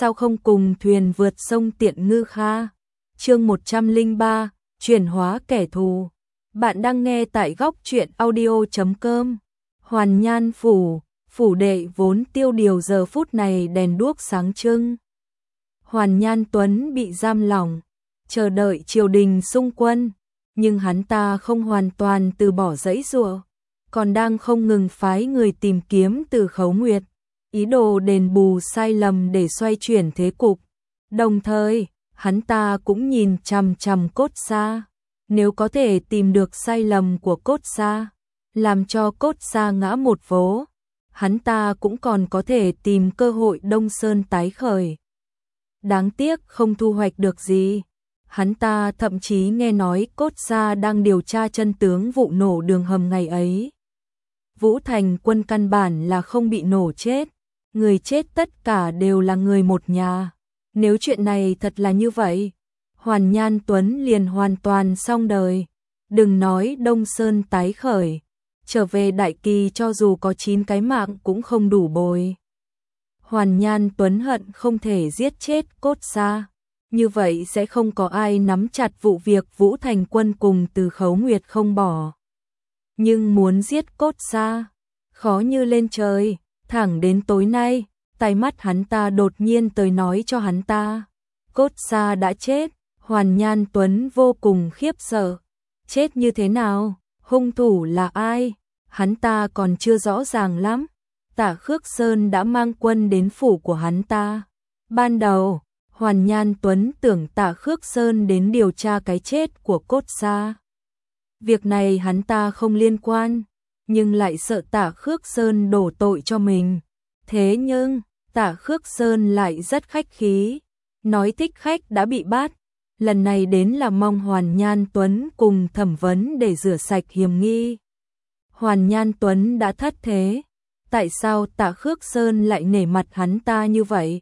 sao không cùng thuyền vượt sông Tiện Ngư Kha. Chương 103, chuyển hóa kẻ thù. Bạn đang nghe tại góc truyện audio.com. Hoàn Nhan phủ đệ vốn tiêu điều giờ phút này đèn đuốc sáng trưng. Hoàn Nhan Tuấn bị giam lỏng, chờ đợi triều đình xung quân, nhưng hắn ta không hoàn toàn từ bỏ giãy giụa, còn đang không ngừng phái người tìm kiếm Từ Khấu Nguyệt, ý đồ đền bù sai lầm để xoay chuyển thế cục. Đồng thời, hắn ta cũng nhìn chằm chằm Cốt Sa, nếu có thể tìm được sai lầm của Cốt Sa, làm cho Cốt Sa ngã một vố, hắn ta cũng còn có thể tìm cơ hội Đông Sơn tái khởi. Đáng tiếc không thu hoạch được gì. Hắn ta thậm chí nghe nói Cốt Sa đang điều tra chân tướng vụ nổ đường hầm ngày ấy. Vũ Thành Quân căn bản là không bị nổ chết, người chết tất cả đều là người một nhà. Nếu chuyện này thật là như vậy, Hoàn Nhan Tuấn liền hoàn toàn xong đời. Đừng nói Đông Sơn tái khởi, trở về Đại Kỳ cho dù có 9 cái mạng cũng không đủ bồi. Hoàn Nhan Tuấn hận không thể giết chết Cốt Sa, như vậy sẽ không có ai nắm chặt vụ việc Vũ Thành Quân cùng Từ Khấu Nguyệt không bỏ. Nhưng muốn giết Cốt Sa, khó như lên trời. Thẳng đến tối nay, tai mắt hắn ta đột nhiên tới nói cho hắn ta, Cốt Sa đã chết. Hoàn Nhan Tuấn vô cùng khiếp sợ. Chết như thế nào? Hung thủ là ai? Hắn ta còn chưa rõ ràng lắm. Tạ Khước Sơn đã mang quân đến phủ của hắn ta. Ban đầu, Hoàn Nhan Tuấn tưởng Tạ Khước Sơn đến điều tra cái chết của Cốt Sa. Việc này hắn ta không liên quan, nhưng lại sợ Tạ Khước Sơn đổ tội cho mình. Thế nhưng, Tạ Khước Sơn lại rất khách khí, nói thích khách đã bị bắt, lần này đến là mong Hoàn Nhan Tuấn cùng thẩm vấn để rửa sạch hiểm nghi. Hoàn Nhan Tuấn đã thất thế, tại sao Tạ Khước Sơn lại nể mặt hắn ta như vậy?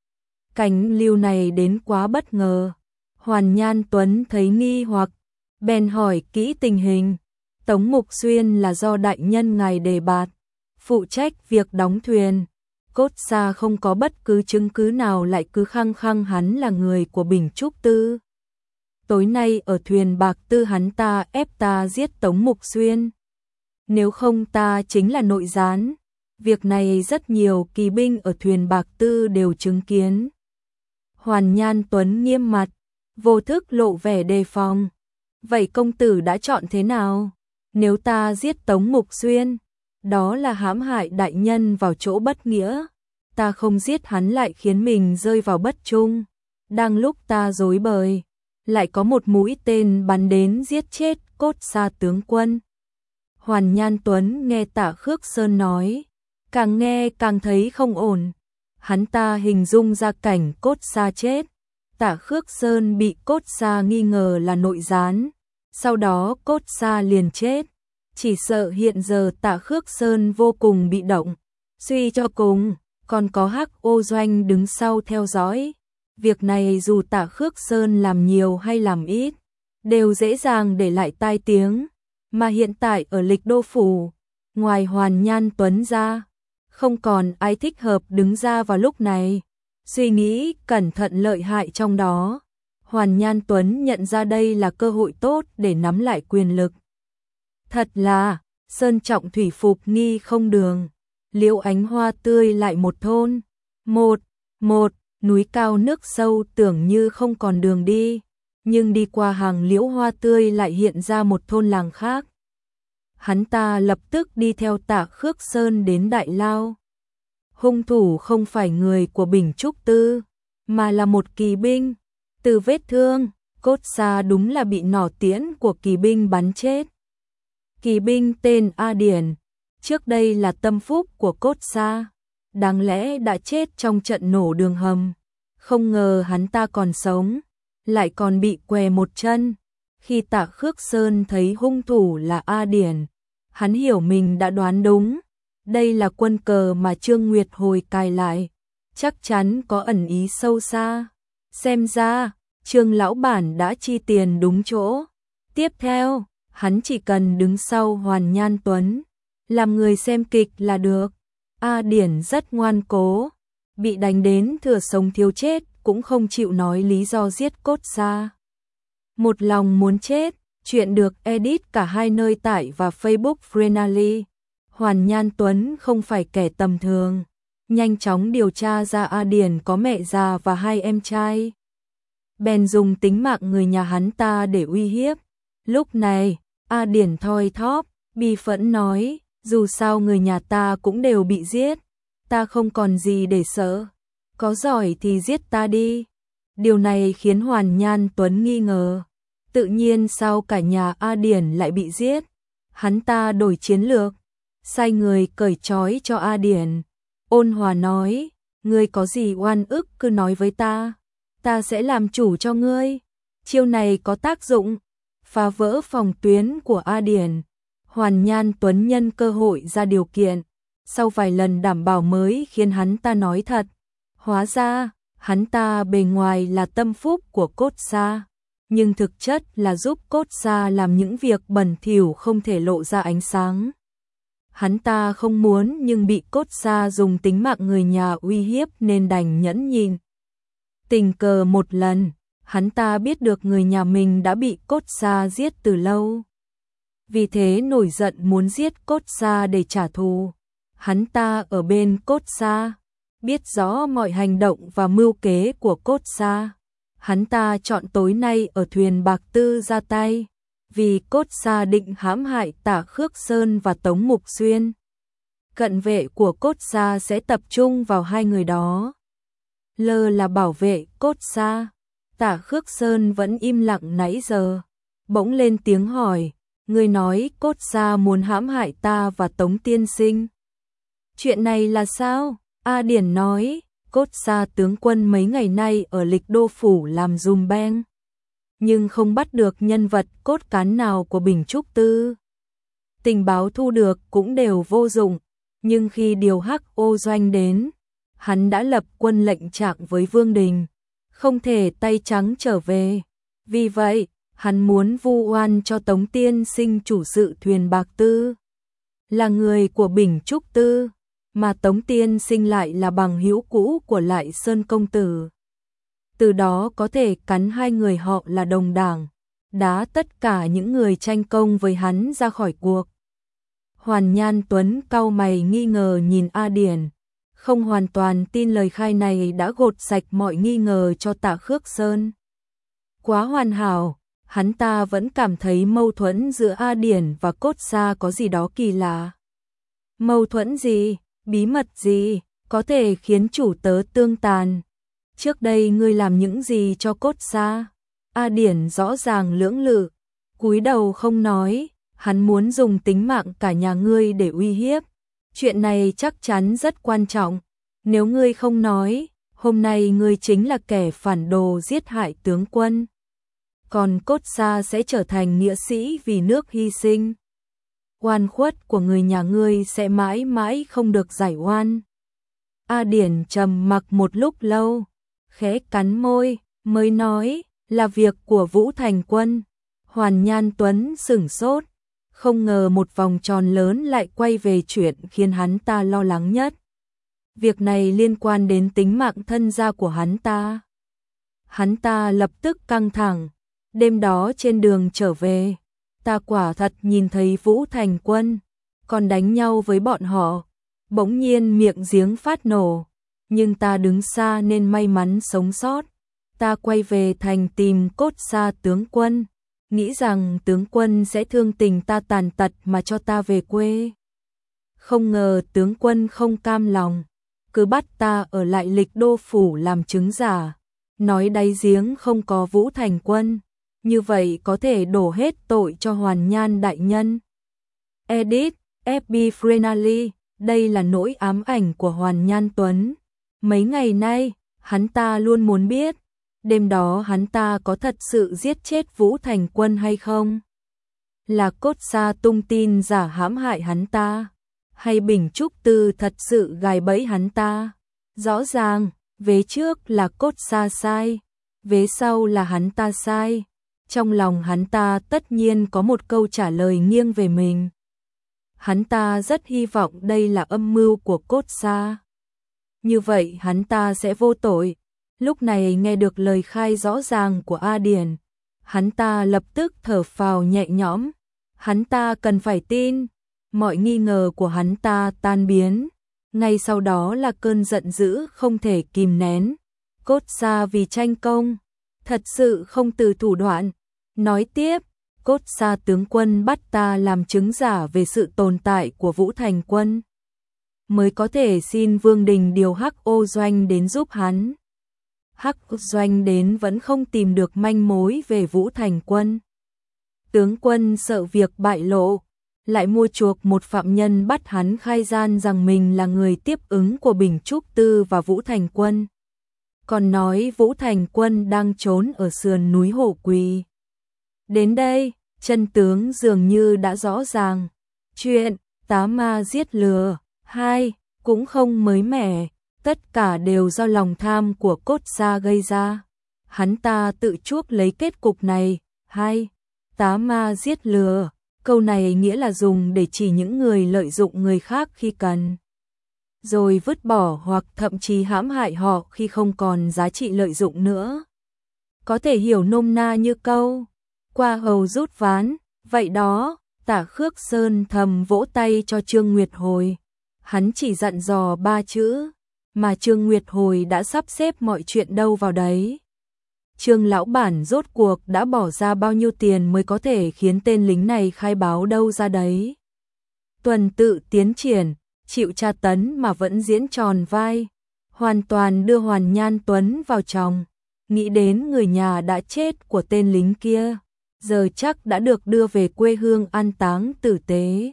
Cảnh lưu này đến quá bất ngờ. Hoàn Nhan Tuấn thấy nghi hoặc, bèn hỏi kỹ tình hình. Tống Mục Xuyên là do đại nhân ngài đề bạt, phụ trách việc đóng thuyền. Cốt Sa không có bất cứ chứng cứ nào lại cứ khăng khăng hắn là người của Bình Trúc Tư. Tối nay ở thuyền Bạc Tư hắn ta ép ta giết Tống Mục Xuyên. Nếu không ta chính là nội gián. Việc này rất nhiều kỳ binh ở thuyền Bạc Tư đều chứng kiến. Hoàn Nhan Tuấn nghiêm mặt, vô thức lộ vẻ đề phòng. Vậy công tử đã chọn thế nào? Nếu ta giết Tống Mục Xuyên, đó là hãm hại đại nhân vào chỗ bất nghĩa. Ta không giết hắn lại khiến mình rơi vào bất trung. Đang lúc ta rối bời, lại có một mũi tên bắn đến giết chết Cốt Sa tướng quân. Hoàn Nhan Tuấn nghe Tạ Khước Sơn nói, càng nghe càng thấy không ổn. Hắn ta hình dung ra cảnh Cốt Sa chết. Tạ Khước Sơn bị Cốt Sa nghi ngờ là nội gián, sau đó Cốt Sa liền chết. Chỉ sợ hiện giờ Tạ Khước Sơn vô cùng bị động. Suy cho cùng, còn có Hắc Ô Doanh đứng sau theo dõi. Việc này dù Tạ Khước Sơn làm nhiều hay làm ít, đều dễ dàng để lại tai tiếng. Mà hiện tại ở Lịch Đô Phủ, ngoài Hoàn Nhan Tuấn ra, không còn ai thích hợp đứng ra vào lúc này. Suy nghĩ cẩn thận lợi hại trong đó, Hoàn Nhan Tuấn nhận ra đây là cơ hội tốt để nắm lại quyền lực. Thật là, sơn trọng thủy phục nghi không đường, liễu ánh hoa tươi lại một thôn. Một núi cao nước sâu tưởng như không còn đường đi, nhưng đi qua hàng liễu hoa tươi lại hiện ra một thôn làng khác. Hắn ta lập tức đi theo Tạ Khước Sơn đến Đại Lao. Hung thủ không phải người của Bình Trúc Tư, mà là một kỳ binh. Từ vết thương, Cốt Sa đúng là bị nỏ tiễn của kỳ binh bắn chết. Kỳ binh tên A Điển, trước đây là tâm phúc của Cốt Sa, đáng lẽ đã chết trong trận nổ đường hầm. Không ngờ hắn ta còn sống, lại còn bị què một chân. Khi Tạ Khước Sơn thấy hung thủ là A Điển, hắn hiểu mình đã đoán đúng. Đây là quân cờ mà Trương Nguyệt Hồi cài lại, chắc chắn có ẩn ý sâu xa. Xem ra, Trương lão bản đã chi tiền đúng chỗ. Tiếp theo, hắn chỉ cần đứng sau Hoàn Nhan Tuấn, làm người xem kịch là được. A Điển rất ngoan cố, bị đánh đến thừa sống thiếu chết, cũng không chịu nói lý do giết Cốt Sa. Một lòng muốn chết, chuyện được edit cả hai nơi tải và Facebook Friendly. Hoàn Nhan Tuấn không phải kẻ tầm thường, nhanh chóng điều tra ra A Điển có mẹ già và hai em trai. Bèn dùng tính mạng người nhà hắn ta để uy hiếp. Lúc này, A Điển thoi thóp, bi phẫn nói, dù sao người nhà ta cũng đều bị giết, ta không còn gì để sợ, có giỏi thì giết ta đi. Điều này khiến Hoàn Nhan Tuấn nghi ngờ, tự nhiên sao cả nhà A Điển lại bị giết. Hắn ta đổi chiến lược, sai người cởi trói cho A Điển. Ôn hòa nói, ngươi có gì oan ức cứ nói với ta sẽ làm chủ cho ngươi. Chiêu này có tác dụng, phá vỡ phòng tuyến của A Điển. Hoàn Nhan Tuấn nhân cơ hội ra điều kiện, sau vài lần đảm bảo mới khiến hắn ta nói thật. Hóa ra, hắn ta bề ngoài là tâm phúc của Cốt Sa, nhưng thực chất là giúp Cốt Sa làm những việc bẩn thỉu không thể lộ ra ánh sáng. Hắn ta không muốn nhưng bị Cốt Sa dùng tính mạng người nhà uy hiếp nên đành nhẫn nhịn. Tình cờ một lần, hắn ta biết được người nhà mình đã bị Cốt Sa giết từ lâu. Vì thế nổi giận muốn giết Cốt Sa để trả thù. Hắn ta ở bên Cốt Sa, biết rõ mọi hành động và mưu kế của Cốt Sa. Hắn ta chọn tối nay ở thuyền Bạc Tư ra tay, vì Cốt Sa định hãm hại Tả Khước Sơn và Tống Mục Xuyên. Cận vệ của Cốt Sa sẽ tập trung vào hai người đó. L là bảo vệ Cốt Sa. Tả Khước Sơn vẫn im lặng nãy giờ, bỗng lên tiếng hỏi, ngươi nói Cốt Sa muốn hãm hại ta và Tống tiên sinh. Chuyện này là sao? A Điển nói, Cốt Sa tướng quân mấy ngày nay ở Lịch Đô phủ làm dùm beng, nhưng không bắt được nhân vật cốt cán nào của Bình Trúc Tư. Tình báo thu được cũng đều vô dụng, nhưng khi điều Hắc Ô Doanh đến, hắn đã lập quân lệnh trạng với Vương Đình, không thể tay trắng trở về. Vì vậy, hắn muốn vu oan cho Tống tiên sinh chủ sự thuyền Bạc Tư là người của Bình Trúc Tư, mà Tống tiên sinh lại là bằng hữu cũ của Lại Sơn công tử. Từ đó có thể cắn hai người họ là đồng đảng, đá tất cả những người tranh công với hắn ra khỏi cuộc. Hoàn Nhan Tuấn cau mày nghi ngờ nhìn A Điển, không hoàn toàn tin lời khai này đã gột sạch mọi nghi ngờ cho Tạ Khước Sơn. Quá hoàn hảo, hắn ta vẫn cảm thấy mâu thuẫn giữa A Điển và Cốt Sa có gì đó kỳ lạ. Mâu thuẫn gì, bí mật gì, có thể khiến chủ tớ tương tàn. Trước đây ngươi làm những gì cho Cốt Sa? A Điển rõ ràng lưỡng lự, cúi đầu không nói, hắn muốn dùng tính mạng cả nhà ngươi để uy hiếp. Chuyện này chắc chắn rất quan trọng, nếu ngươi không nói, hôm nay ngươi chính là kẻ phản đồ giết hại tướng quân. Còn Cốt Sa sẽ trở thành nghĩa sĩ vì nước hy sinh. Oan khuất của người nhà ngươi sẽ mãi mãi không được giải oan. A Điển trầm mặc một lúc lâu, khẽ cắn môi, mới nói, là việc của Vũ Thành Quân. Hoàn Nhan Tuấn sửng sốt, không ngờ một vòng tròn lớn lại quay về chuyện khiến hắn ta lo lắng nhất. Việc này liên quan đến tính mạng thân gia của hắn ta. Hắn ta lập tức căng thẳng, đêm đó trên đường trở về, ta quả thật nhìn thấy Vũ Thành Quân, còn đánh nhau với bọn họ. Bỗng nhiên miệng giếng phát nổ, nhưng ta đứng xa nên may mắn sống sót. Ta quay về thành tìm Cốt Sa tướng quân, nghĩ rằng tướng quân sẽ thương tình ta tàn tật mà cho ta về quê. Không ngờ tướng quân không cam lòng, cứ bắt ta ở lại Lịch Đô phủ làm chứng giả, nói đáy giếng không có Vũ Thành Quân, như vậy có thể đổ hết tội cho Hoàn Nhan đại nhân. Edit, FB Friendly. Đây là nỗi ám ảnh của Hoàn Nhan Tuấn. Mấy ngày nay, hắn ta luôn muốn biết, đêm đó hắn ta có thật sự giết chết Vũ Thành Quân hay không? Là Cốt Sa tung tin giả hãm hại hắn ta? Hay Bình Trúc Tư thật sự gài bẫy hắn ta? Rõ ràng, vế trước là Cốt Sa sai, vế sau là hắn ta sai. Trong lòng hắn ta tất nhiên có một câu trả lời nghiêng về mình. Hắn ta rất hy vọng đây là âm mưu của Cốt Sa. như vậy hắn ta sẽ vô tội. Lúc này nghe được lời khai rõ ràng của A Điển, hắn ta lập tức thở phào nhẹ nhõm, hắn ta cần phải tin, mọi nghi ngờ của hắn ta tan biến, ngay sau đó là cơn giận dữ không thể kìm nén. Cốt Sa vì tranh công, thật sự không từ thủ đoạn. Nói tiếp, Cốt Sa tướng quân bắt ta làm chứng giả về sự tồn tại của Vũ Thành Quân, mới có thể xin Vương Đình điều Hắc Ô Doanh đến giúp hắn. Hắc Ô Doanh đến vẫn không tìm được manh mối về Vũ Thành Quân. Tướng quân sợ việc bại lộ, lại mua chuộc một phạm nhân bắt hắn khai gian rằng mình là người tiếp ứng của Bình Trúc Tư và Vũ Thành Quân. Còn nói Vũ Thành Quân đang trốn ở sườn núi Hổ Quỳ. Đến đây, chân tướng dường như đã rõ ràng. Chuyện Tá Ma giết lừa 2 cũng không mới mẻ, tất cả đều do lòng tham của Cốt Sa gây ra. Hắn ta tự chuốc lấy kết cục này. 2. Tá Ma giết lừa, câu này nghĩa là dùng để chỉ những người lợi dụng người khác khi cần, rồi vứt bỏ hoặc thậm chí hãm hại họ khi không còn giá trị lợi dụng nữa. Có thể hiểu nôm na như câu qua hầu rút ván, vậy đó. Tả Khước Sơn thầm vỗ tay cho Trương Nguyệt Hồi. Hắn chỉ dặn dò 3 chữ, mà Trương Nguyệt Hồi đã sắp xếp mọi chuyện đâu vào đấy. Trương lão bản rốt cuộc đã bỏ ra bao nhiêu tiền mới có thể khiến tên lính này khai báo đâu ra đấy. Tuần tự tiến triển, chịu tra tấn mà vẫn diễn tròn vai, hoàn toàn đưa Hoàn Nhan Tuấn vào chồng. Nghĩ đến người nhà đã chết của tên lính kia, giờ chắc đã được đưa về quê hương an táng tử tế.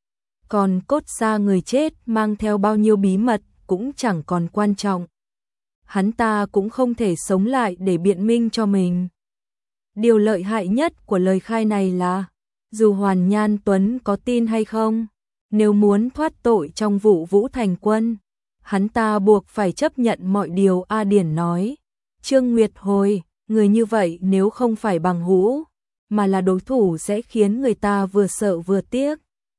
Còn Cốt Sa người chết mang theo bao nhiêu bí mật cũng chẳng còn quan trọng. Hắn ta cũng không thể sống lại để biện minh cho mình. Điều lợi hại nhất của lời khai này là, dù Hoàn Nhan Tuấn có tin hay không, nếu muốn thoát tội trong vụ Vũ Thành Quân, hắn ta buộc phải chấp nhận mọi điều A Điển nói. Trương Nguyệt Hồi, người như vậy nếu không phải bằng hữu, mà là đối thủ sẽ khiến người ta vừa sợ vừa tiếc.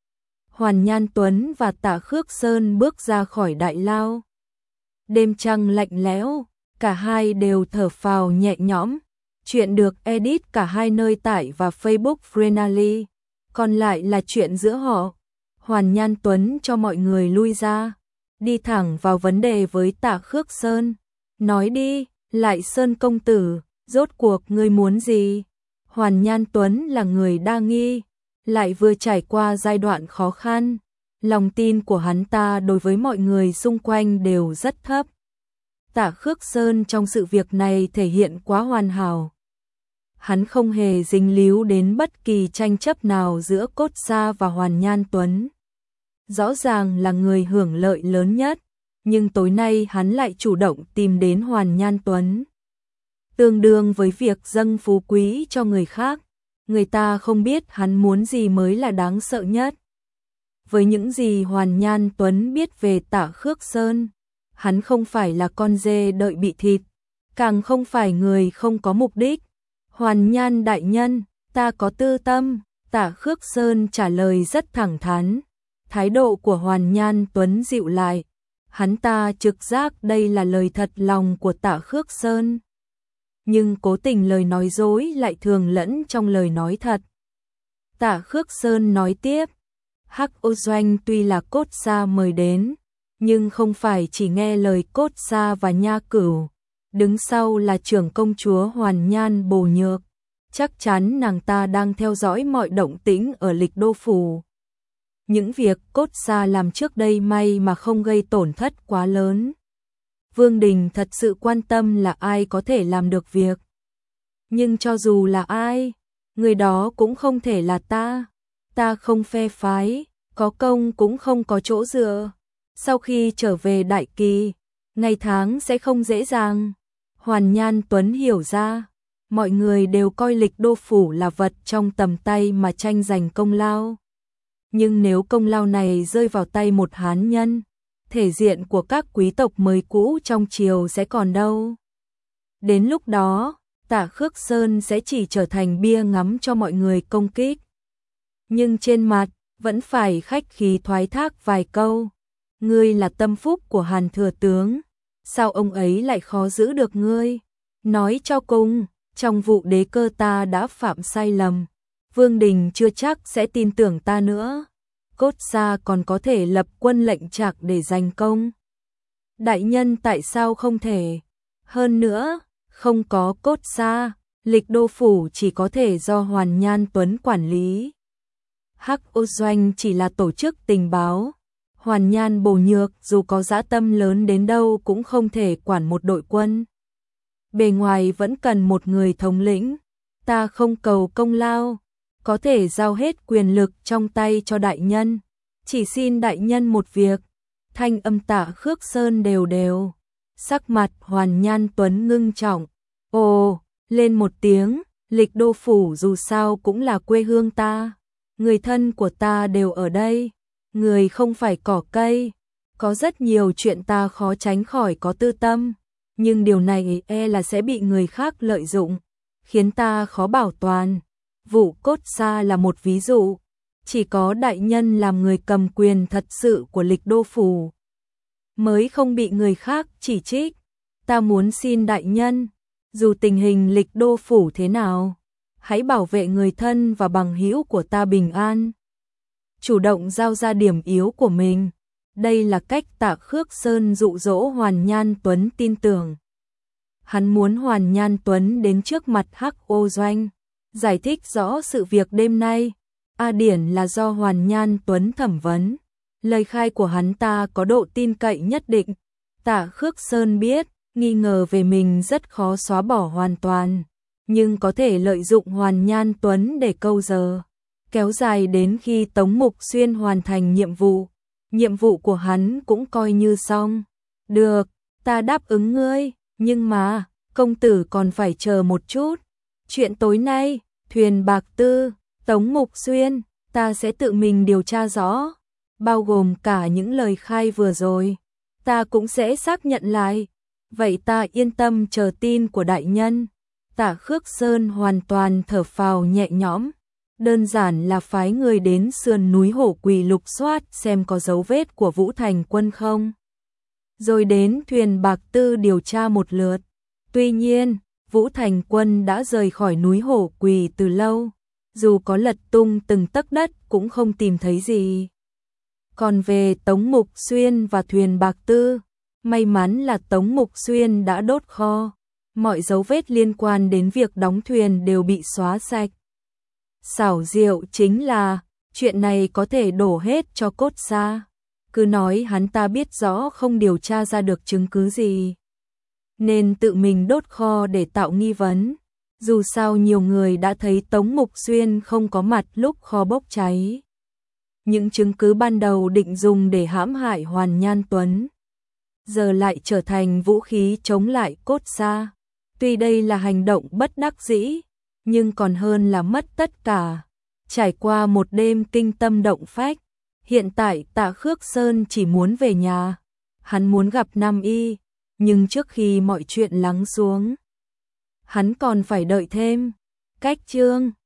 Hoàn Nhan Tuấn và Tả Khước Sơn bước ra khỏi đại lao. Đêm trăng lạnh lẽo, cả hai đều thở phào nhẹ nhõm. Chuyện được edit cả hai nơi tải và Facebook Frenally, còn lại là chuyện giữa họ. Hoàn Nhan Tuấn cho mọi người lui ra, đi thẳng vào vấn đề với Tả Khước Sơn. Nói đi, Lại Sơn công tử, rốt cuộc ngươi muốn gì? Hoàn Nhan Tuấn là người đa nghi, lại vừa trải qua giai đoạn khó khăn. Lòng tin của hắn ta đối với mọi người xung quanh đều rất thấp. Tả Khước Sơn trong sự việc này thể hiện quá hoàn hảo. Hắn không hề dính líu đến bất kỳ tranh chấp nào giữa Cốt Sa và Hoàn Nhan Tuấn. Rõ ràng là người hưởng lợi lớn nhất, nhưng tối nay hắn lại chủ động tìm đến Hoàn Nhan Tuấn. Tương đương với việc dâng phú quý cho người khác, người ta không biết hắn muốn gì mới là đáng sợ nhất. Với những gì Hoàn Nhan Tuấn biết về Tả Khước Sơn, hắn không phải là con dê đợi bị thịt, càng không phải người không có mục đích. Hoàn Nhan đại nhân, ta có tư tâm. Tả Khước Sơn trả lời rất thẳng thắn. Thái độ của Hoàn Nhan Tuấn dịu lại. Hắn ta trực giác đây là lời thật lòng của Tả Khước Sơn. Nhưng cố tình lời nói dối lại thường lẫn trong lời nói thật. Tả Khước Sơn nói tiếp. Hắc Ô Doanh tuy là Cốt Sa mời đến, nhưng không phải chỉ nghe lời Cốt Sa và Nha Cửu. Đứng sau là trưởng công chúa Hoàn Nhan Bồ Nhược. Chắc chắn nàng ta đang theo dõi mọi động tĩnh ở Lịch Đô Phủ. Những việc Cốt Sa làm trước đây may mà không gây tổn thất quá lớn. Vương Đình thật sự quan tâm là ai có thể làm được việc. Nhưng cho dù là ai, người đó cũng không thể là ta. Ta không phe phái, có công cũng không có chỗ dựa. Sau khi trở về Đại Kỳ, ngày tháng sẽ không dễ dàng. Hoàn Nhan Tuấn hiểu ra, mọi người đều coi Lịch Đô Phủ là vật trong tầm tay mà tranh giành công lao. Nhưng nếu công lao này rơi vào tay một hán nhân, thể diện của các quý tộc mới cũ trong triều sẽ còn đâu. Đến lúc đó, Tả Khước Sơn sẽ chỉ trở thành bia ngắm cho mọi người công kích. Nhưng trên mặt, vẫn phải khách khí thoái thác vài câu. Ngươi là tâm phúc của Hàn thừa tướng, sao ông ấy lại khó giữ được ngươi? Nói cho cùng, trong vụ đế cơ ta đã phạm sai lầm. Vương Đình chưa chắc sẽ tin tưởng ta nữa. Cốt Sa còn có thể lập quân lệnh Trạc để giành công. Đại nhân tại sao không thể? Hơn nữa, không có Cốt Sa, Lịch Đô Phủ chỉ có thể do Hoàn Nhan Tuấn quản lý. Hắc Ô Doanh chỉ là tổ chức tình báo. Hoàn Nhan Bổ Nhược dù có dã tâm lớn đến đâu cũng không thể quản một đội quân. Bề ngoài vẫn cần một người thống lĩnh. Ta không cầu công lao, có thể giao hết quyền lực trong tay cho đại nhân. Chỉ xin đại nhân một việc. Thanh âm Tạ Khước Sơn đều đều. Sắc mặt Hoàn Nhan Tuấn ngưng trọng. Ồ, lên một tiếng, Lịch Đô Phủ dù sao cũng là quê hương ta. Người thân của ta đều ở đây. Người không phải cỏ cây. Có rất nhiều chuyện ta khó tránh khỏi có tư tâm. Nhưng điều này là sẽ bị người khác lợi dụng, khiến ta khó bảo toàn. Vụ Cốt Sa là một ví dụ. Chỉ có đại nhân làm người cầm quyền thật sự của Lịch Đô Phủ mới không bị người khác chỉ trích. Ta muốn xin đại nhân, dù tình hình Lịch Đô Phủ thế nào, hãy bảo vệ người thân và bằng hữu của ta bình an. Chủ động giao ra điểm yếu của mình. Đây là cách Tạ Khước Sơn dụ dỗ Hoàn Nhan Tuấn tin tưởng. Hắn muốn Hoàn Nhan Tuấn đến trước mặt Hắc Ô Doanh, giải thích rõ sự việc đêm nay. A Điển là do Hoàn Nhan Tuấn thẩm vấn. Lời khai của hắn ta có độ tin cậy nhất định. Tạ Khước Sơn biết, nghi ngờ về mình rất khó xóa bỏ hoàn toàn, nhưng có thể lợi dụng Hoàn Nhan Tuấn để câu giờ, kéo dài đến khi Tống Mục Xuyên hoàn thành nhiệm vụ. Nhiệm vụ của hắn cũng coi như xong. Được, ta đáp ứng ngươi, nhưng mà, công tử còn phải chờ một chút. Chuyện tối nay, thuyền Bạc Tư, Tống Mục Xuyên, ta sẽ tự mình điều tra rõ, bao gồm cả những lời khai vừa rồi. Ta cũng sẽ xác nhận lại. Vậy ta yên tâm chờ tin của đại nhân. Tạ Khước Sơn hoàn toàn thở phào nhẹ nhõm. Đơn giản là phái người đến sườn núi Hổ Quỳ lục soát xem có dấu vết của Vũ Thành Quân không. Rồi đến thuyền Bạc Tư điều tra một lượt. Tuy nhiên, Vũ Thành Quân đã rời khỏi núi Hổ Quỳ từ lâu. Dù có lật tung từng tấc đất cũng không tìm thấy gì. Còn về Tống Mục Xuyên và thuyền Bạc Tư, may mắn là Tống Mục Xuyên đã đốt kho. Mọi dấu vết liên quan đến việc đóng thuyền đều bị xóa sạch. Xảo diệu chính là, chuyện này có thể đổ hết cho Cốt Sa. Cứ nói hắn ta biết rõ không điều tra ra được chứng cứ gì, nên tự mình đốt kho để tạo nghi vấn. Dù sao nhiều người đã thấy Tống Mục Xuyên không có mặt lúc kho bốc cháy. Những chứng cứ ban đầu định dùng để hãm hại Hoàn Nhan Tuấn, giờ lại trở thành vũ khí chống lại Cốt Sa. Tuy đây là hành động bất đắc dĩ, nhưng còn hơn là mất tất cả. Trải qua một đêm kinh tâm động phách, hiện tại Tạ Khước Sơn chỉ muốn về nhà. Hắn muốn gặp Nam Y, nhưng trước khi mọi chuyện lắng xuống, hắn còn phải đợi thêm. Cách chương